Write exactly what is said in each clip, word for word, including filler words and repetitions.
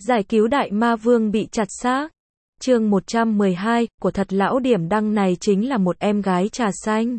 Giải cứu đại ma vương bị chặt xác. Chương một trăm mười hai, của thật lão điểm đăng này chính là một em gái trà xanh.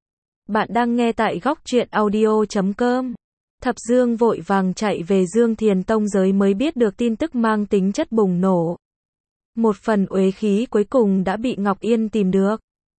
Bạn đang nghe tại góc truyện audio chấm com. Thập Dương vội vàng chạy về Dương Thiền Tông giới mới biết được tin tức mang tính chất bùng nổ. Một phần uế khí cuối cùng đã bị Ngọc Yên tìm được.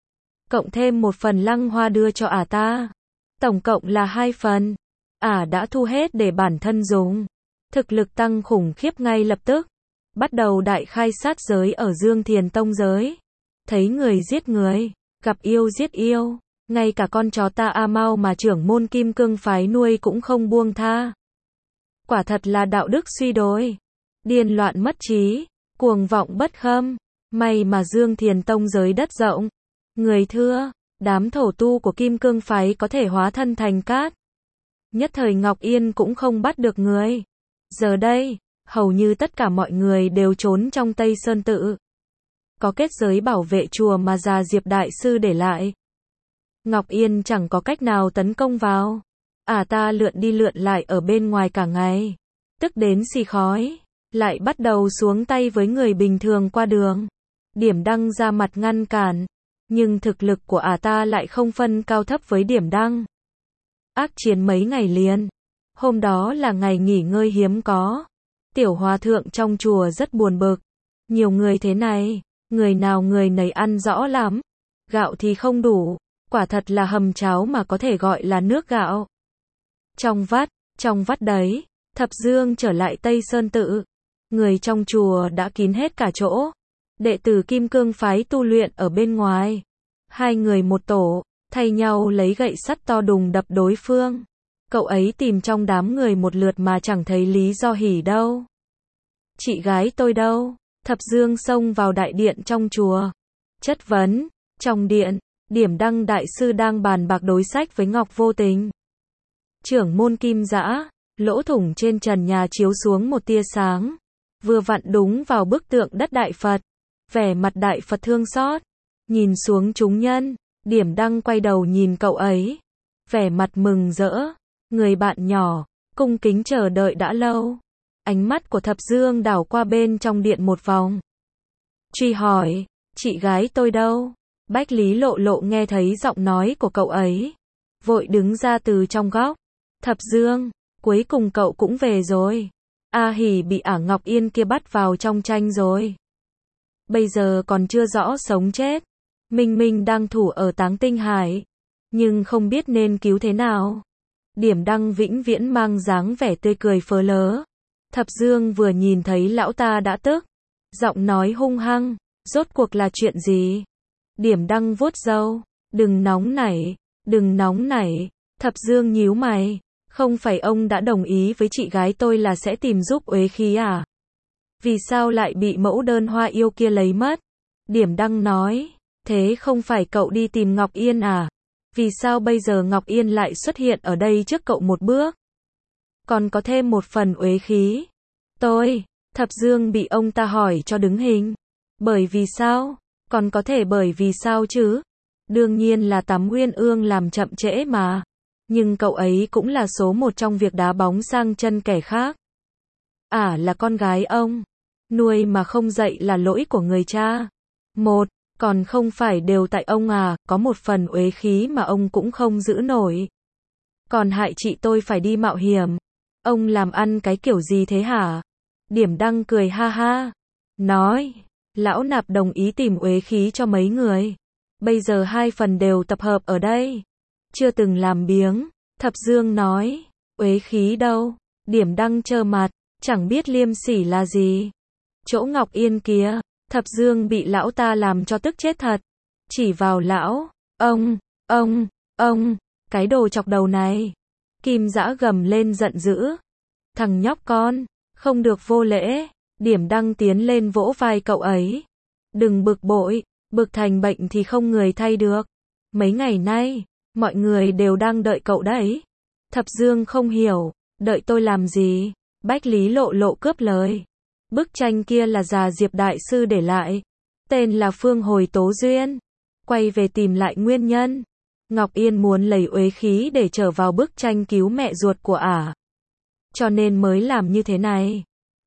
Cộng thêm một phần Lăng Hoa đưa cho ả ta. Tổng cộng là hai phần. Ả đã thu hết để bản thân dùng. Thực lực tăng khủng khiếp ngay lập tức. Bắt đầu đại khai sát giới ở Dương Thiền Tông giới. Thấy người giết người, gặp yêu giết yêu. Ngay cả con chó ta A Mau mà trưởng môn Kim Cương phái nuôi cũng không buông tha. Quả thật là đạo đức suy đồi. Điên loạn mất trí, cuồng vọng bất khâm. May mà Dương Thiền Tông giới đất rộng. Người thưa, đám thổ tu của Kim Cương phái có thể hóa thân thành cát. Nhất thời Ngọc Yên cũng không bắt được người. Giờ đây, hầu như tất cả mọi người đều trốn trong Tây Sơn Tự. Có kết giới bảo vệ chùa mà già Diệp Đại Sư để lại. Ngọc Yên chẳng có cách nào tấn công vào. Ả ta lượn đi lượn lại ở bên ngoài cả ngày. Tức đến xì khói. Lại bắt đầu xuống tay với người bình thường qua đường. Điểm đăng ra mặt ngăn cản. Nhưng thực lực của ả ta lại không phân cao thấp với điểm đăng. Ác chiến mấy ngày liền. Hôm đó là ngày nghỉ ngơi hiếm có. Tiểu hòa thượng trong chùa rất buồn bực. Nhiều người thế này, người nào người nấy ăn rõ lắm. Gạo thì không đủ, quả thật là hầm cháo mà có thể gọi là nước gạo. Trong vắt, trong vắt đấy, Thập Dương trở lại Tây Sơn Tự. Người trong chùa đã kín hết cả chỗ. Đệ tử Kim Cương phái tu luyện ở bên ngoài. Hai người một tổ, thay nhau lấy gậy sắt to đùng đập đối phương. Cậu ấy tìm trong đám người một lượt mà chẳng thấy lý do hỉ đâu. Chị gái tôi đâu? Thập Dương xông vào đại điện trong chùa. Chất vấn, trong điện, Điểm Đăng Đại Sư đang bàn bạc đối sách với Ngọc Vô Tình. Trưởng môn Kim Dã, lỗ thủng trên trần nhà chiếu xuống một tia sáng. Vừa vặn đúng vào bức tượng đất Đại Phật. Vẻ mặt Đại Phật thương xót. Nhìn xuống chúng nhân, Điểm Đăng quay đầu nhìn cậu ấy. Vẻ mặt mừng rỡ. Người bạn nhỏ, cung kính chờ đợi đã lâu. Ánh mắt của Thập Dương đảo qua bên trong điện một vòng. Truy hỏi, chị gái tôi đâu? Bách Lý Lộ Lộ nghe thấy giọng nói của cậu ấy. Vội đứng ra từ trong góc. Thập Dương, cuối cùng cậu cũng về rồi. A Hỉ bị ả Ngọc Yên kia bắt vào trong tranh rồi. Bây giờ còn chưa rõ sống chết. Minh Minh đang thủ ở Táng Tinh Hải. Nhưng không biết nên cứu thế nào. Điểm Đăng vĩnh viễn mang dáng vẻ tươi cười phớ lớ. Thập Dương vừa nhìn thấy lão ta đã tức. Giọng nói hung hăng, rốt cuộc là chuyện gì? Điểm Đăng vuốt râu, đừng nóng nảy, đừng nóng nảy. Thập Dương nhíu mày, không phải ông đã đồng ý với chị gái tôi là sẽ tìm giúp uế khí à? Vì sao lại bị mẫu đơn hoa yêu kia lấy mất? Điểm Đăng nói, thế không phải cậu đi tìm Ngọc Yên à? Vì sao bây giờ Ngọc Yên lại xuất hiện ở đây trước cậu một bước? Còn có thêm một phần uế khí. Tôi, Thập Dương bị ông ta hỏi cho đứng hình. Bởi vì sao? Còn có thể bởi vì sao chứ? Đương nhiên là Tắm Uyên Ương làm chậm trễ mà. Nhưng cậu ấy cũng là số một trong việc đá bóng sang chân kẻ khác. Ả là con gái ông. Nuôi mà không dạy là lỗi của người cha. Một, còn không phải đều tại ông à, có một phần uế khí mà ông cũng không giữ nổi. Còn hại chị tôi phải đi mạo hiểm. Ông làm ăn cái kiểu gì thế hả? Điểm Đăng cười ha ha. Nói, lão nạp đồng ý tìm uế khí cho mấy người. Bây giờ hai phần đều tập hợp ở đây. Chưa từng làm biếng. Thập Dương nói, uế khí đâu? Điểm Đăng trơ mặt, chẳng biết liêm sỉ là gì. Chỗ Ngọc Yên kia. Thập Dương bị lão ta làm cho tức chết thật. Chỉ vào lão, ông, ông, ông, cái đồ chọc đầu này. Kim Dã gầm lên giận dữ. Thằng nhóc con, không được vô lễ. Điểm Đăng tiến lên vỗ vai cậu ấy. Đừng bực bội, bực thành bệnh thì không người thay được. Mấy ngày nay, mọi người đều đang đợi cậu đấy. Thập Dương không hiểu, đợi tôi làm gì? Bách Lý Lộ Lộ cướp lời. Bức tranh kia là già Diệp Đại Sư để lại. Tên là Phương Hồi Tố Duyên. Quay về tìm lại nguyên nhân. Ngọc Yên muốn lấy uế khí để trở vào bức tranh cứu mẹ ruột của ả. Cho nên mới làm như thế này.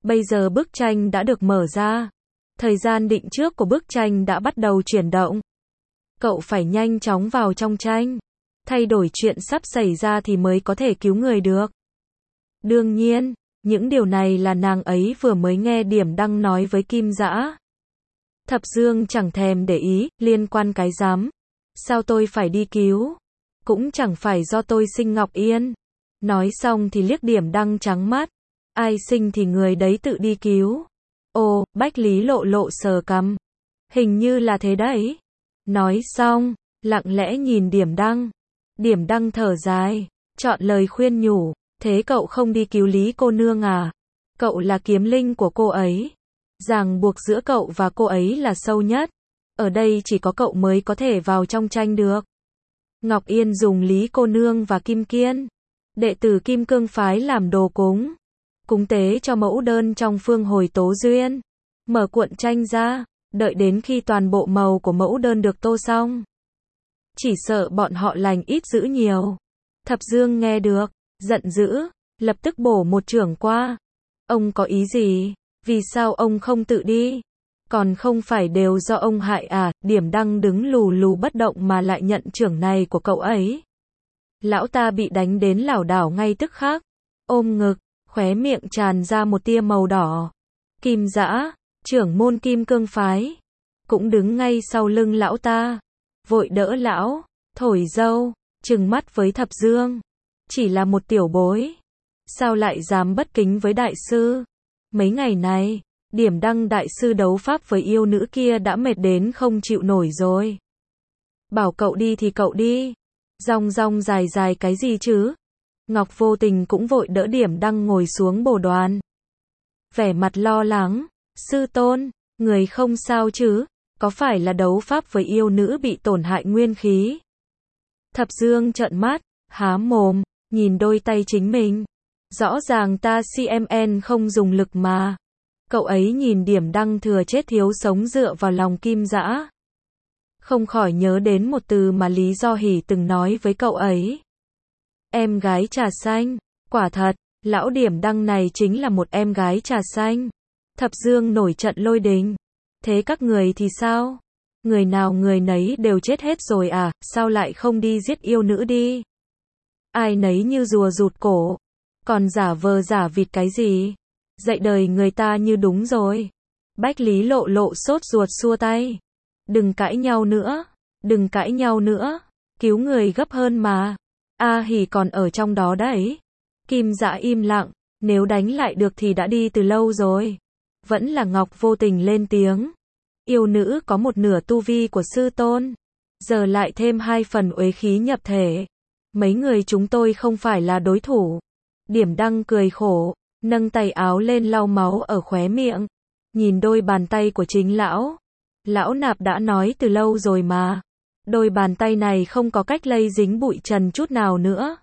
Bây giờ bức tranh đã được mở ra. Thời gian định trước của bức tranh đã bắt đầu chuyển động. Cậu phải nhanh chóng vào trong tranh. Thay đổi chuyện sắp xảy ra thì mới có thể cứu người được. Đương nhiên, những điều này là nàng ấy vừa mới nghe Điểm Đăng nói với Kim Dã. Thập Dương chẳng thèm để ý, liên quan cái dám. Sao tôi phải đi cứu? Cũng chẳng phải do tôi sinh Ngọc Yên. Nói xong thì liếc Điểm Đăng trắng mắt. Ai sinh thì người đấy tự đi cứu. Ồ, Bách Lý Lộ Lộ sờ cằm. Hình như là thế đấy. Nói xong, lặng lẽ nhìn Điểm Đăng. Điểm Đăng thở dài, chọn lời khuyên nhủ. Thế cậu không đi cứu Lý cô nương à? Cậu là kiếm linh của cô ấy. Ràng buộc giữa cậu và cô ấy là sâu nhất. Ở đây chỉ có cậu mới có thể vào trong tranh được. Ngọc Yên dùng Lý cô nương và Kim Kiên, đệ tử Kim Cương phái làm đồ cúng. Cúng tế cho mẫu đơn trong phương hồi tố duyên. Mở cuộn tranh ra, đợi đến khi toàn bộ màu của mẫu đơn được tô xong. Chỉ sợ bọn họ lành ít dữ nhiều. Thập Dương nghe được, giận dữ, lập tức bổ một chưởng qua. Ông có ý gì? Vì sao ông không tự đi? Còn không phải đều do ông hại à? Điểm Đăng đứng lù lù bất động mà lại nhận chưởng này của cậu ấy. Lão ta bị đánh đến lảo đảo ngay tức khắc. Ôm ngực, khóe miệng tràn ra một tia màu đỏ. Kim Dã, trưởng môn Kim Cương phái, cũng đứng ngay sau lưng lão ta. Vội đỡ lão, thổi dâu, trừng mắt với Thập Dương. Chỉ là một tiểu bối. Sao lại dám bất kính với đại sư? Mấy ngày này, Điểm Đăng đại sư đấu pháp với yêu nữ kia đã mệt đến không chịu nổi rồi. Bảo cậu đi thì cậu đi. Rong rong dài dài cái gì chứ? Ngọc Vô Tình cũng vội đỡ Điểm Đăng ngồi xuống bồ đoàn. Vẻ mặt lo lắng. Sư tôn, người không sao chứ? Có phải là đấu pháp với yêu nữ bị tổn hại nguyên khí? Thập Dương trợn mắt, há mồm, nhìn đôi tay chính mình. Rõ ràng ta xê em en không dùng lực mà. Cậu ấy nhìn Điểm Đăng thừa chết thiếu sống dựa vào lòng Kim Dã. Không khỏi nhớ đến một từ mà Lý Do Hỷ từng nói với cậu ấy. Em gái trà xanh. Quả thật, lão Điểm Đăng này chính là một em gái trà xanh. Thập Dương nổi trận lôi đình. Thế các người thì sao? Người nào người nấy đều chết hết rồi à? Sao lại không đi giết yêu nữ đi? Ai nấy như rùa rụt cổ. Còn giả vờ giả vịt cái gì? Dạy đời người ta như đúng rồi. Bách Lý Lộ Lộ sốt ruột xua tay. Đừng cãi nhau nữa. Đừng cãi nhau nữa. Cứu người gấp hơn mà. A Hỷ còn ở trong đó đấy. Kim Dã im lặng. Nếu đánh lại được thì đã đi từ lâu rồi. Vẫn là Ngọc Vô Tình lên tiếng. Yêu nữ có một nửa tu vi của sư tôn. Giờ lại thêm hai phần uế khí nhập thể. Mấy người chúng tôi không phải là đối thủ. Điểm Đăng cười khổ, nâng tay áo lên lau máu ở khóe miệng. Nhìn đôi bàn tay của chính lão. Lão nạp đã nói từ lâu rồi mà. Đôi bàn tay này không có cách lây dính bụi trần chút nào nữa.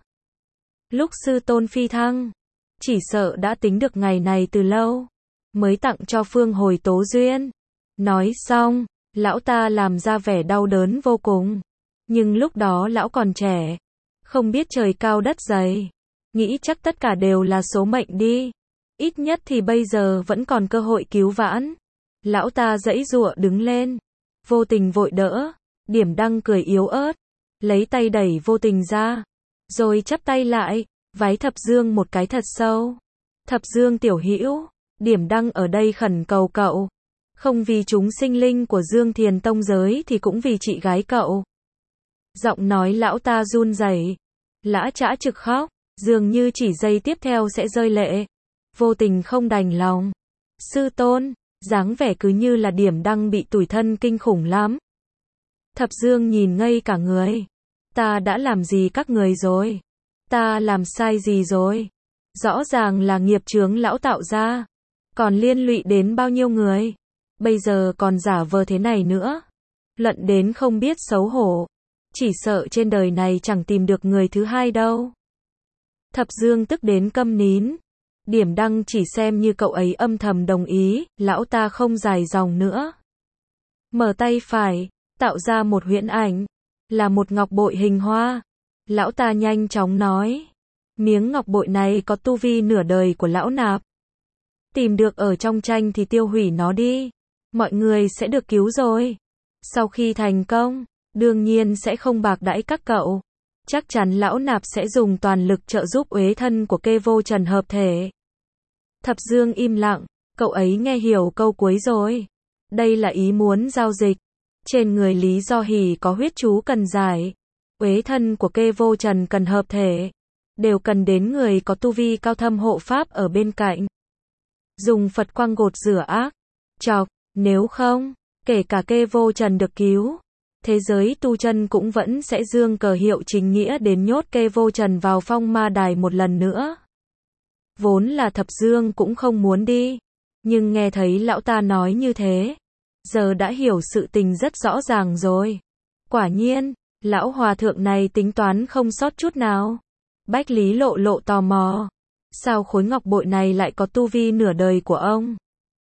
Lúc sư tôn phi thăng, chỉ sợ đã tính được ngày này từ lâu. Mới tặng cho Phương Hồi Tố Duyên. Nói xong, lão ta làm ra vẻ đau đớn vô cùng. Nhưng lúc đó lão còn trẻ. Không biết trời cao đất dày. Nghĩ chắc tất cả đều là số mệnh đi. Ít nhất thì bây giờ vẫn còn cơ hội cứu vãn. Lão ta giãy giụa đứng lên. Vô Tình vội đỡ. Điểm Đăng cười yếu ớt. Lấy tay đẩy Vô Tình ra. Rồi chắp tay lại. Vái Thập Dương một cái thật sâu. Thập Dương tiểu hữu. Điểm Đăng ở đây khẩn cầu cậu. Không vì chúng sinh linh của Dương Thiền Tông giới thì cũng vì chị gái cậu. Giọng nói lão ta run rẩy. Lã Trã trực khóc. Dường như chỉ giây tiếp theo sẽ rơi lệ. Vô Tình không đành lòng. Sư tôn, dáng vẻ cứ như là Điểm Đăng bị tủi thân kinh khủng lắm. Thập Dương nhìn ngây cả người. Ta đã làm gì các người rồi? Ta làm sai gì rồi? Rõ ràng là nghiệp chướng lão tạo ra. Còn liên lụy đến bao nhiêu người? Bây giờ còn giả vờ thế này nữa. Luận đến không biết xấu hổ. Chỉ sợ trên đời này chẳng tìm được người thứ hai đâu. Thập Dương tức đến câm nín. Điểm Đăng chỉ xem như cậu ấy âm thầm đồng ý, lão ta không dài dòng nữa. Mở tay phải, tạo ra một huyễn ảnh, là một ngọc bội hình hoa. Lão ta nhanh chóng nói, miếng ngọc bội này có tu vi nửa đời của lão nạp. Tìm được ở trong tranh thì tiêu hủy nó đi. Mọi người sẽ được cứu rồi. Sau khi thành công, đương nhiên sẽ không bạc đãi các cậu. Chắc chắn lão nạp sẽ dùng toàn lực trợ giúp uế thân của kê vô trần hợp thể. Thập Dương im lặng, cậu ấy nghe hiểu câu cuối rồi. Đây là ý muốn giao dịch. Trên người Lý Do Hỷ có huyết chú cần giải. Uế thân của kê vô trần cần hợp thể. Đều cần đến người có tu vi cao thâm hộ pháp ở bên cạnh. Dùng Phật quang gột rửa ác, chọc, nếu không, kể cả kê vô trần được cứu. Thế giới tu chân cũng vẫn sẽ dương cờ hiệu chính nghĩa đến nhốt kê vô trần vào phong ma đài một lần nữa. Vốn là Thập Dương cũng không muốn đi. Nhưng nghe thấy lão ta nói như thế. Giờ đã hiểu sự tình rất rõ ràng rồi. Quả nhiên, lão hòa thượng này tính toán không sót chút nào. Bách Lý lộ lộ tò mò. Sao khối ngọc bội này lại có tu vi nửa đời của ông?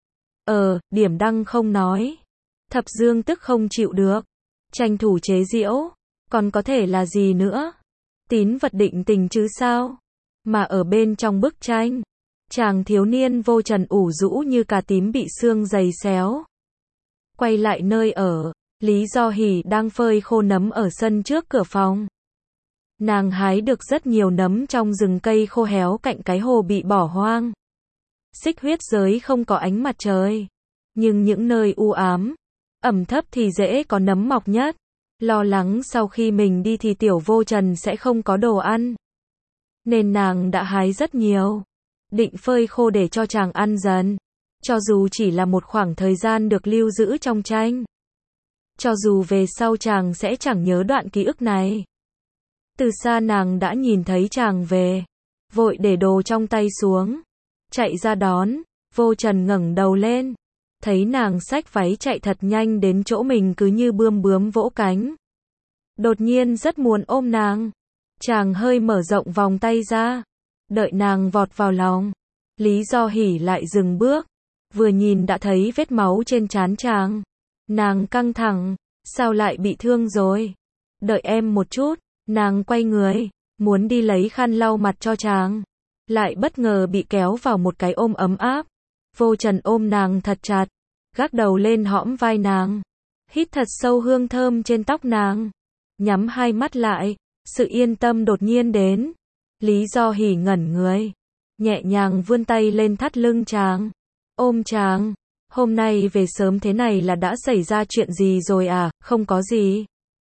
Ờ, Điểm Đăng không nói. Thập Dương tức không chịu được. Tranh thủ chế giễu. Còn có thể là gì nữa? Tín vật định tình chứ sao? Mà ở bên trong bức tranh, chàng thiếu niên vô trần ủ rũ như cà tím bị xương giày xéo. Quay lại nơi ở, Lý Do Hỷ đang phơi khô nấm ở sân trước cửa phòng. Nàng hái được rất nhiều nấm trong rừng cây khô héo cạnh cái hồ bị bỏ hoang. Xích huyết giới không có ánh mặt trời. Nhưng những nơi u ám, ẩm thấp thì dễ có nấm mọc nhất. Lo lắng sau khi mình đi thì tiểu vô trần sẽ không có đồ ăn. Nên nàng đã hái rất nhiều. Định phơi khô để cho chàng ăn dần. Cho dù chỉ là một khoảng thời gian được lưu giữ trong tranh. Cho dù về sau chàng sẽ chẳng nhớ đoạn ký ức này. Từ xa nàng đã nhìn thấy chàng về. Vội để đồ trong tay xuống. Chạy ra đón. Vô trần ngẩng đầu lên. Thấy nàng xách váy chạy thật nhanh đến chỗ mình cứ như bươm bướm vỗ cánh. Đột nhiên rất muốn ôm nàng. Chàng hơi mở rộng vòng tay ra. Đợi nàng vọt vào lòng. Lý Do Hỷ lại dừng bước. Vừa nhìn đã thấy vết máu trên trán chàng. Nàng căng thẳng. Sao lại bị thương rồi? Đợi em một chút. Nàng quay người. Muốn đi lấy khăn lau mặt cho chàng. Lại bất ngờ bị kéo vào một cái ôm ấm áp. Vô trần ôm nàng thật chặt. Gác đầu lên hõm vai nàng. Hít thật sâu hương thơm trên tóc nàng. Nhắm hai mắt lại. Sự yên tâm đột nhiên đến. Lý Do Hỷ ngẩn người. Nhẹ nhàng vươn tay lên thắt lưng chàng. Ôm chàng. Hôm nay về sớm thế này là đã xảy ra chuyện gì rồi à? Không có gì.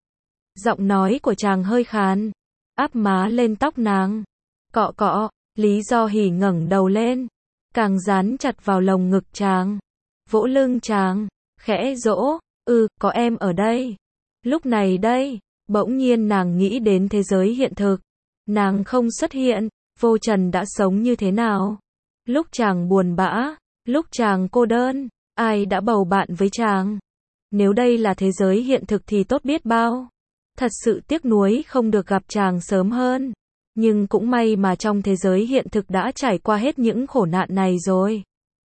Giọng nói của chàng hơi khàn. Áp má lên tóc nàng. Cọ cọ. Lý Do Hỷ ngẩng đầu lên. Càng dán chặt vào lồng ngực chàng. Vỗ lưng chàng. Khẽ dỗ. Ừ, có em ở đây. Lúc này đây. Bỗng nhiên nàng nghĩ đến thế giới hiện thực. Nàng không xuất hiện. Vô trần đã sống như thế nào? Lúc chàng buồn bã. Lúc chàng cô đơn. Ai đã bầu bạn với chàng? Nếu đây là thế giới hiện thực thì tốt biết bao. Thật sự tiếc nuối không được gặp chàng sớm hơn. Nhưng cũng may mà trong thế giới hiện thực đã trải qua hết những khổ nạn này rồi.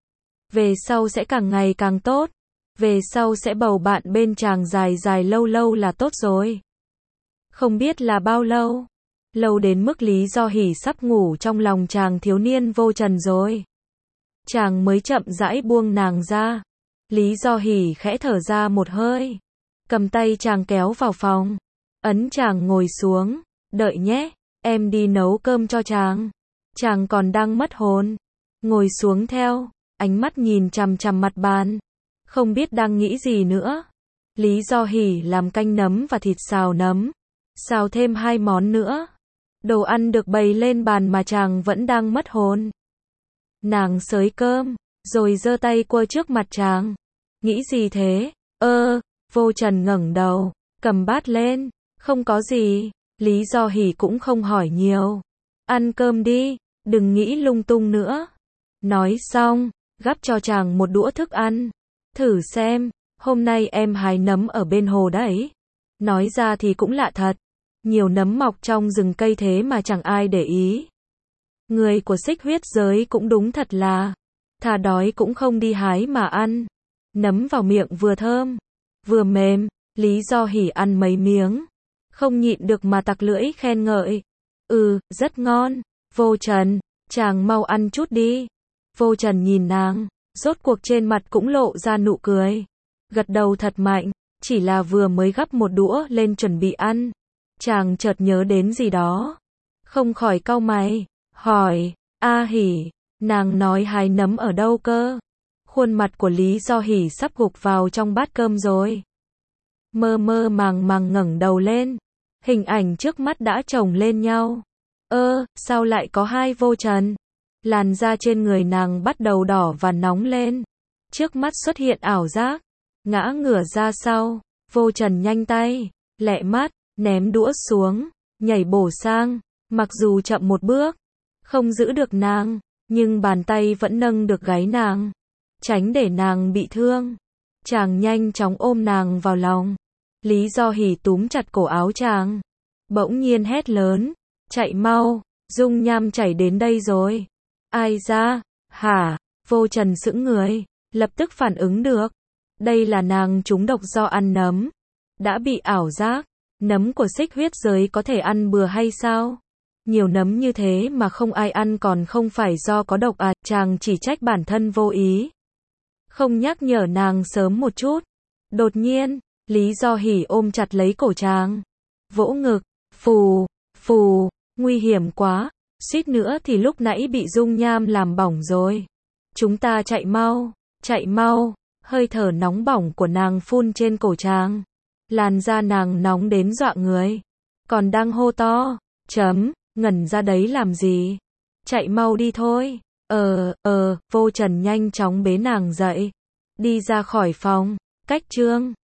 Về sau sẽ càng ngày càng tốt. Về sau sẽ bầu bạn bên chàng dài dài lâu lâu là tốt rồi. Không biết là bao lâu. Lâu đến mức Lý Do Hỷ sắp ngủ trong lòng chàng thiếu niên vô trần rồi. Chàng mới chậm rãi buông nàng ra. Lý Do Hỷ khẽ thở ra một hơi. Cầm tay chàng kéo vào phòng. Ấn chàng ngồi xuống. Đợi nhé, em đi nấu cơm cho chàng. Chàng còn đang mất hồn. Ngồi xuống theo. Ánh mắt nhìn chằm chằm mặt bàn. Không biết đang nghĩ gì nữa. Lý Do Hỷ làm canh nấm và thịt xào nấm. Xào thêm hai món nữa. Đồ ăn được bày lên bàn mà chàng vẫn đang mất hồn. Nàng xới cơm, rồi giơ tay quơ trước mặt chàng. Nghĩ gì thế? Ơ, Vô trần ngẩng đầu, cầm bát lên. Không có gì. Lý Do Hỷ cũng không hỏi nhiều. Ăn cơm đi, đừng nghĩ lung tung nữa. Nói xong, gắp cho chàng một đũa thức ăn. Thử xem, hôm nay em hái nấm ở bên hồ đấy. Nói ra thì cũng lạ thật. Nhiều nấm mọc trong rừng cây thế mà chẳng ai để ý. Người của xích huyết giới cũng đúng thật là. Thà đói cũng không đi hái mà ăn. Nấm vào miệng vừa thơm, vừa mềm. Lý Do Hỷ ăn mấy miếng. Không nhịn được mà tặc lưỡi khen ngợi. Ừ, rất ngon. Vô trần, chàng mau ăn chút đi. Vô Trần nhìn nàng, rốt cuộc trên mặt cũng lộ ra nụ cười. Gật đầu thật mạnh, chỉ là vừa mới gắp một đũa lên chuẩn bị ăn. Chàng chợt nhớ đến gì đó. Không khỏi cau mày, hỏi, A Hỉ, nàng nói hái nấm ở đâu cơ? Khuôn mặt của Lý Do Hỉ sắp gục vào trong bát cơm rồi. Mơ mơ màng màng ngẩng đầu lên, hình ảnh trước mắt đã chồng lên nhau. Ơ, sao lại có hai Vô Trần? Làn da trên người nàng bắt đầu đỏ và nóng lên. Trước mắt xuất hiện ảo giác, ngã ngửa ra sau. Vô Trần nhanh tay, lẹ mắt, ném đũa xuống, nhảy bổ sang. Mặc dù chậm một bước, không giữ được nàng, nhưng bàn tay vẫn nâng được gáy nàng, tránh để nàng bị thương. Chàng nhanh chóng ôm nàng vào lòng. Lý Do Hỉ túm chặt cổ áo chàng, bỗng nhiên hét lớn, chạy mau, dung nham chảy đến đây rồi. Ai ra, hả? Vô Trần sững người, lập tức phản ứng được. Đây là nàng trúng độc do ăn nấm, đã bị ảo giác. Nấm của Xích Huyết giới có thể ăn bừa hay sao? Nhiều nấm như thế mà không ai ăn còn không phải do có độc à? Chàng chỉ trách bản thân vô ý, không nhắc nhở nàng sớm một chút. Đột nhiên, Lý Do Hỉ ôm chặt lấy cổ chàng, vỗ ngực, phù, phù, nguy hiểm quá, suýt nữa thì lúc nãy bị dung nham làm bỏng rồi. Chúng ta chạy mau, chạy mau. Hơi thở nóng bỏng của nàng phun trên cổ chàng, làn da nàng nóng đến dọa người, còn đang hô to, chấm, ngẩn ra đấy làm gì? Chạy mau đi thôi. Ờ, ờ, Vô Trần nhanh chóng bế nàng dậy, đi ra khỏi phòng, cách chương